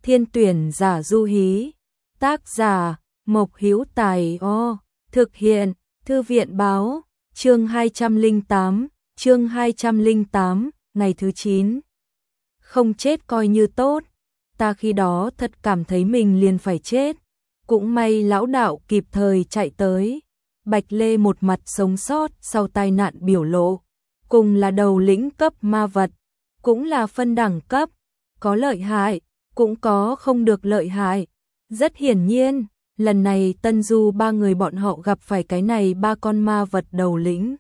Thiên tuyển giả du hí. Tác giả Mộc Hữu Tài. Thực hiện Thư viện báo. Chương 208, ngày thứ 9. Không chết coi như tốt. Ta khi đó thật cảm thấy mình liền phải chết. Cũng may lão đạo kịp thời chạy tới. Bạch Lê một mặt sống sót sau tai nạn biểu lộ. Cùng là đầu lĩnh cấp ma vật. Cũng là phân đẳng cấp. Có lợi hại, cũng có không được lợi hại. Rất hiển nhiên, lần này Tân Du ba người bọn họ gặp phải cái này ba con ma vật đầu lĩnh.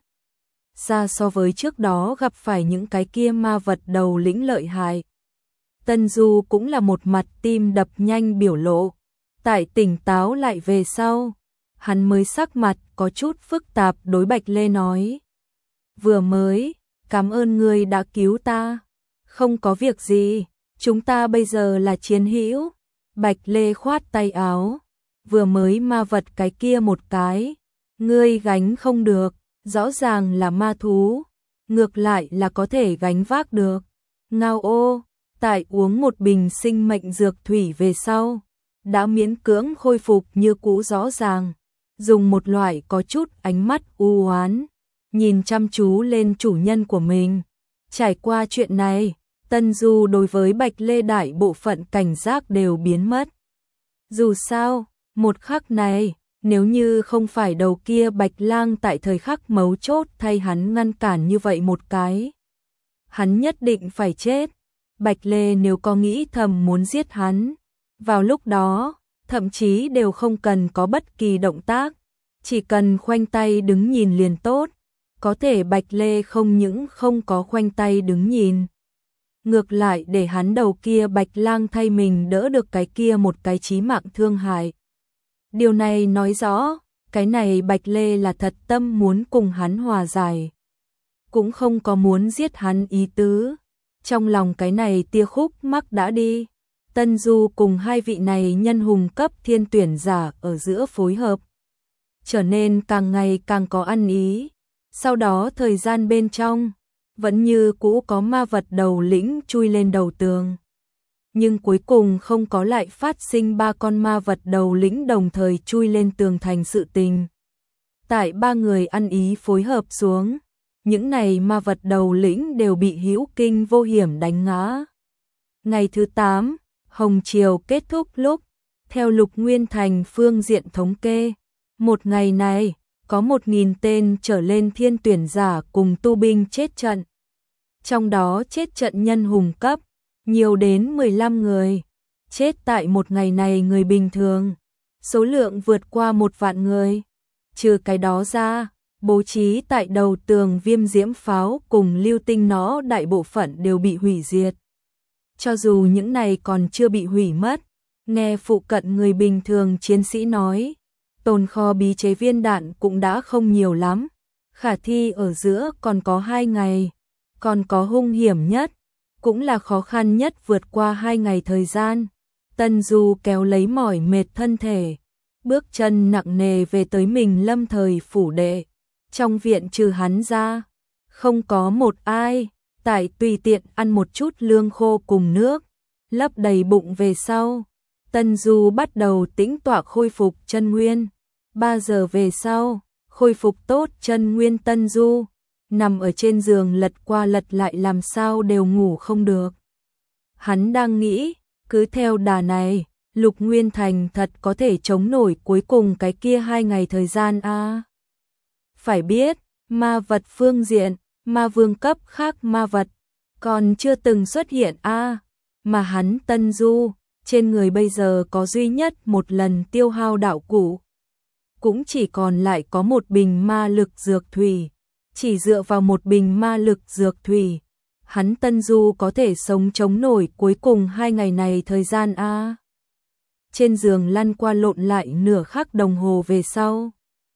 Xa so với trước đó gặp phải những cái kia ma vật đầu lĩnh lợi hại. Tân Du cũng là một mặt tim đập nhanh biểu lộ. Tại tỉnh táo lại về sau, hắn mới sắc mặt có chút phức tạp đối Bạch Lê nói. Vừa mới, cảm ơn ngươi đã cứu ta. Không có việc gì, chúng ta bây giờ là chiến hữu. Bạch Lê khoát tay áo. Vừa mới ma vật cái kia một cái, ngươi gánh không được, rõ ràng là ma thú, ngược lại là có thể gánh vác được. Ngao ô, tại uống một bình sinh mệnh dược thủy về sau, đã miễn cưỡng khôi phục như cũ rõ ràng, dùng một loại có chút ánh mắt u oán, nhìn chăm chú lên chủ nhân của mình. Trải qua chuyện này, Tân Du đối với Bạch Lê đại bộ phận cảnh giác đều biến mất. Dù sao, một khắc này, nếu như không phải đầu kia Bạch Lang tại thời khắc mấu chốt thay hắn ngăn cản như vậy một cái, hắn nhất định phải chết. Bạch Lê nếu có nghĩ thầm muốn giết hắn, vào lúc đó, thậm chí đều không cần có bất kỳ động tác, chỉ cần khoanh tay đứng nhìn liền tốt. Có thể Bạch Lê không những không có khoanh tay đứng nhìn, ngược lại để hắn đầu kia Bạch Lang thay mình đỡ được cái kia một cái chí mạng thương hại. Điều này nói rõ, cái này Bạch Lê là thật tâm muốn cùng hắn hòa giải, cũng không có muốn giết hắn ý tứ. Trong lòng cái này tia khúc mắc đã đi. Tân Du cùng hai vị này nhân hùng cấp thiên tuyển giả ở giữa phối hợp, trở nên càng ngày càng có ăn ý. Sau đó thời gian bên trong, vẫn như cũ có ma vật đầu lĩnh chui lên đầu tường. Nhưng cuối cùng không có lại phát sinh ba con ma vật đầu lĩnh đồng thời chui lên tường thành sự tình. Tại ba người ăn ý phối hợp xuống, những này ma vật đầu lĩnh đều bị hữu kinh vô hiểm đánh ngã. Ngày thứ 8, Hồng Triều kết thúc lúc, theo Lục Nguyên Thành phương diện thống kê, một ngày này, có 1.000 tên trở lên thiên tuyển giả cùng tu binh chết trận. Trong đó chết trận nhân hùng cấp, nhiều đến 15 người. Chết tại một ngày này người bình thường, số lượng vượt qua 1 vạn người. Trừ cái đó ra, bố trí tại đầu tường viêm diễm pháo cùng lưu tinh nó đại bộ phận đều bị hủy diệt. Cho dù những này còn chưa bị hủy mất, nghe phụ cận người bình thường chiến sĩ nói, tồn kho bí chế viên đạn cũng đã không nhiều lắm, khả thi ở giữa còn có 2 ngày, còn có hung hiểm nhất, cũng là khó khăn nhất vượt qua 2 ngày thời gian. Tân Du kéo lấy mỏi mệt thân thể, bước chân nặng nề về tới mình lâm thời phủ đệ. Trong viện trừ hắn ra, không có một ai, tại tùy tiện ăn một chút lương khô cùng nước, lấp đầy bụng về sau. Tân Du bắt đầu tĩnh tọa khôi phục chân nguyên. 3 giờ về sau, khôi phục tốt chân nguyên Tân Du, nằm ở trên giường lật qua lật lại làm sao đều ngủ không được. Hắn đang nghĩ, cứ theo đà này, Lục Nguyên Thành thật có thể chống nổi cuối cùng cái kia 2 ngày thời gian a. Phải biết, ma vật phương diện, ma vương cấp khác ma vật, còn chưa từng xuất hiện a, mà hắn Tân Du, trên người bây giờ có duy nhất một lần tiêu hao đạo cụ. Cũng chỉ còn lại có một bình ma lực dược thủy, chỉ dựa vào một bình ma lực dược thủy, hắn Tân Du có thể sống chống nổi cuối cùng 2 ngày này thời gian a. Trên giường lăn qua lộn lại nửa khắc đồng hồ về sau,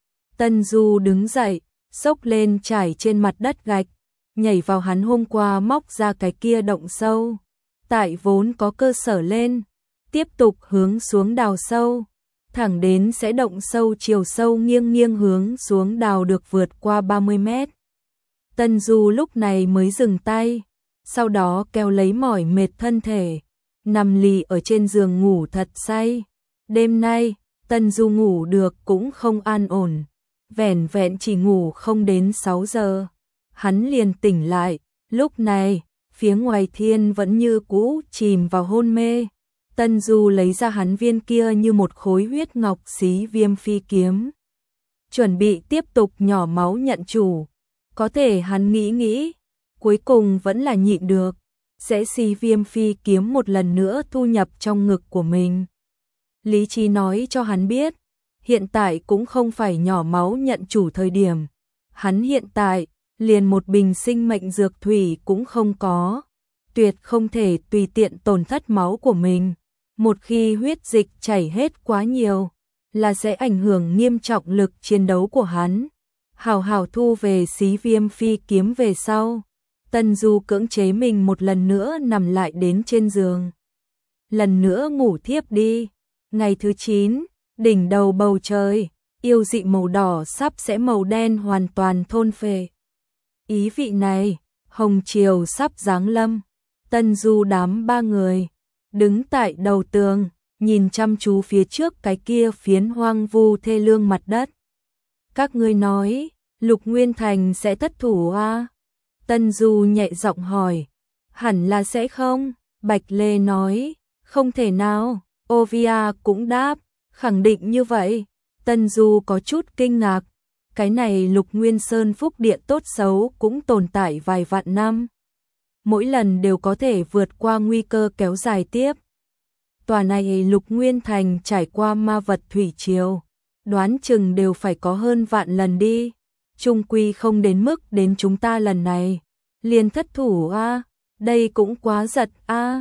Tân Du đứng dậy, xốc lên trải trên mặt đất gạch, nhảy vào hắn hôm qua móc ra cái kia động sâu, tại vốn có cơ sở lên, tiếp tục hướng xuống đào sâu, thẳng đến sẽ động sâu chiều sâu nghiêng nghiêng hướng xuống đào được vượt qua 30 mét. Tân Du lúc này mới dừng tay, sau đó kéo lấy mỏi mệt thân thể, nằm lì ở trên giường ngủ thật say. Đêm nay, Tân Du ngủ được cũng không an ổn, vẻn vẹn chỉ ngủ không đến 6 giờ. Hắn liền tỉnh lại, lúc này, phía ngoài thiên vẫn như cũ chìm vào hôn mê. Tân Du lấy ra hắn viên kia như một khối huyết ngọc xí viêm phi kiếm, chuẩn bị tiếp tục nhỏ máu nhận chủ. Có thể hắn nghĩ, cuối cùng vẫn là nhịn được, sẽ xí viêm phi kiếm một lần nữa thu nhập trong ngực của mình. Lý trí nói cho hắn biết, hiện tại cũng không phải nhỏ máu nhận chủ thời điểm. Hắn hiện tại, liền một bình sinh mệnh dược thủy cũng không có, tuyệt không thể tùy tiện tổn thất máu của mình. Một khi huyết dịch chảy hết quá nhiều, là sẽ ảnh hưởng nghiêm trọng lực chiến đấu của hắn. Hảo hảo thu về xí viêm phi kiếm về sau, Tân Du cưỡng chế mình một lần nữa nằm lại đến trên giường. Lần nữa ngủ thiếp đi. Ngày thứ 9, đỉnh đầu bầu trời, yêu dị màu đỏ sắp sẽ màu đen hoàn toàn thôn phệ. Ý vị này, hồng chiều sắp giáng lâm. Tân Du đám 3 người đứng tại đầu tường, nhìn chăm chú phía trước cái kia phiến hoang vu thê lương mặt đất. Các ngươi nói, Lục Nguyên Thành sẽ thất thủ à? Tân Du nhẹ giọng hỏi. Hẳn là sẽ không, Bạch Lê nói. Không thể nào, Ovia cũng đáp, khẳng định như vậy. Tân Du có chút kinh ngạc. Cái này Lục Nguyên Sơn phúc địa tốt xấu cũng tồn tại vài vạn năm. Mỗi lần đều có thể vượt qua nguy cơ kéo dài tiếp. Tòa này Lục Nguyên Thành trải qua ma vật thủy triều, đoán chừng đều phải có hơn vạn lần đi. Trung quy không đến mức đến chúng ta lần này liền thất thủ a, đây cũng quá giật a.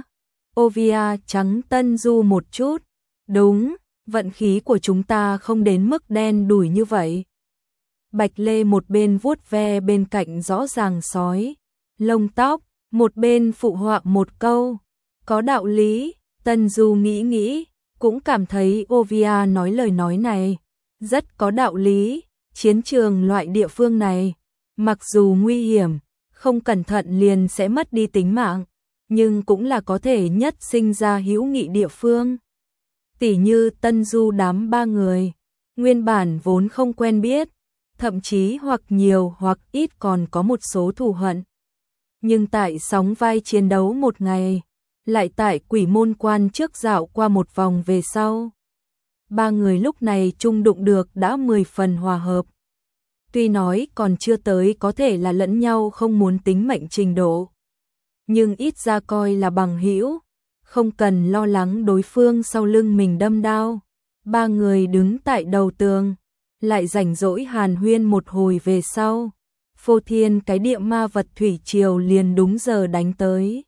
Ovia trắng Tân Du một chút. Đúng, vận khí của chúng ta không đến mức đen đủi như vậy. Bạch Lê một bên vuốt ve bên cạnh rõ ràng sói lông tóc, một bên phụ họa một câu. Có đạo lý. Tân Du nghĩ, cũng cảm thấy Ovia nói lời nói này rất có đạo lý. Chiến trường loại địa phương này, mặc dù nguy hiểm, không cẩn thận liền sẽ mất đi tính mạng, nhưng cũng là có thể nhất sinh ra hữu nghị địa phương. Tỉ như Tân Du đám 3 người, nguyên bản vốn không quen biết, thậm chí hoặc nhiều hoặc ít còn có một số thù hận. Nhưng tại sóng vai chiến đấu một ngày, lại tại Quỷ Môn Quan trước dạo qua một vòng về sau, 3 người lúc này chung đụng được đã 10 phần hòa hợp. Tuy nói còn chưa tới có thể là lẫn nhau không muốn tính mệnh trình độ, nhưng ít ra coi là bằng hữu, không cần lo lắng đối phương sau lưng mình đâm đao. 3 người đứng tại đầu tường, lại rảnh rỗi hàn huyên một hồi về sau, phô thiên cái địa ma vật thủy triều liền đúng giờ đánh tới.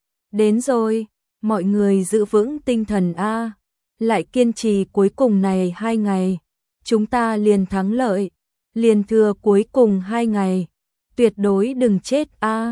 Đến rồi, mọi người giữ vững tinh thần a, lại kiên trì cuối cùng này 2 ngày, chúng ta liền thắng lợi, liền thừa cuối cùng 2 ngày, tuyệt đối đừng chết a.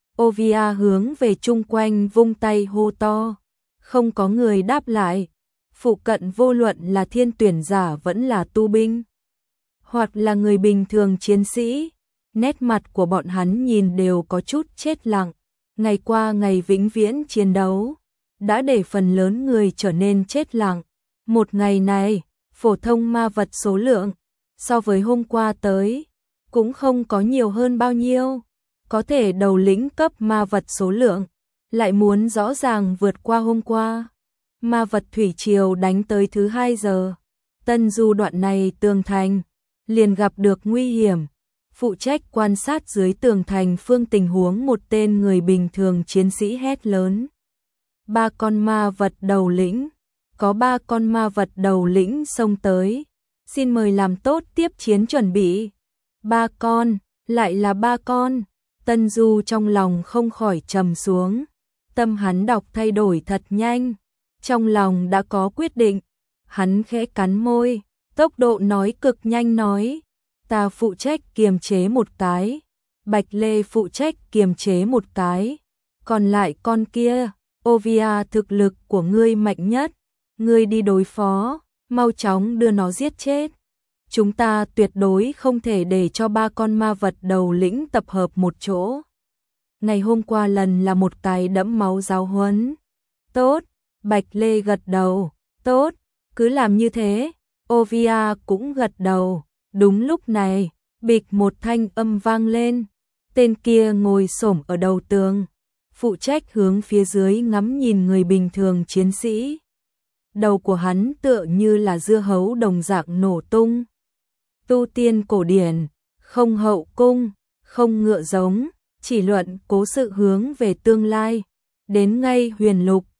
Ovia hướng về chung quanh vung tay hô to, không có người đáp lại. Phụ cận vô luận là thiên tuyển giả vẫn là tu binh, hoặc là người bình thường chiến sĩ, nét mặt của bọn hắn nhìn đều có chút chết lặng. Ngày qua ngày vĩnh viễn chiến đấu, đã để phần lớn người trở nên chết lặng. Một ngày này, phổ thông ma vật số lượng, so với hôm qua tới, cũng không có nhiều hơn bao nhiêu. Có thể đầu lĩnh cấp ma vật số lượng, lại muốn rõ ràng vượt qua hôm qua. Ma vật thủy triều đánh tới thứ 2 giờ. Tân Du đoạn này tường thành, liền gặp được nguy hiểm. Phụ trách quan sát dưới tường thành phương tình huống một tên người bình thường chiến sĩ hét lớn. 3 con ma vật đầu lĩnh. Có 3 con ma vật đầu lĩnh xông tới. Xin mời làm tốt tiếp chiến chuẩn bị. 3 con, lại là 3 con. Tân Du trong lòng không khỏi trầm xuống. Tâm hắn đọc thay đổi thật nhanh. Trong lòng đã có quyết định. Hắn khẽ cắn môi, tốc độ nói cực nhanh nói. Ta phụ trách kiềm chế một cái. Bạch Lê phụ trách kiềm chế một cái. Còn lại con kia, Ovia thực lực của ngươi mạnh nhất. Ngươi đi đối phó, mau chóng đưa nó giết chết. Chúng ta tuyệt đối không thể để cho 3 con ma vật đầu lĩnh tập hợp một chỗ. Ngày hôm qua lần là một cái đẫm máu giáo huấn. Tốt, Bạch Lê gật đầu, tốt, cứ làm như thế. Ovia cũng gật đầu. Đúng lúc này, bịch một thanh âm vang lên. Tên kia ngồi xổm ở đầu tường, phụ trách hướng phía dưới ngắm nhìn người bình thường chiến sĩ. Đầu của hắn tựa như là dưa hấu đồng dạng nổ tung. Tu tiên cổ điển, không hậu cung, không ngựa giống, chỉ luận cố sự hướng về tương lai. Đến ngay huyền lục,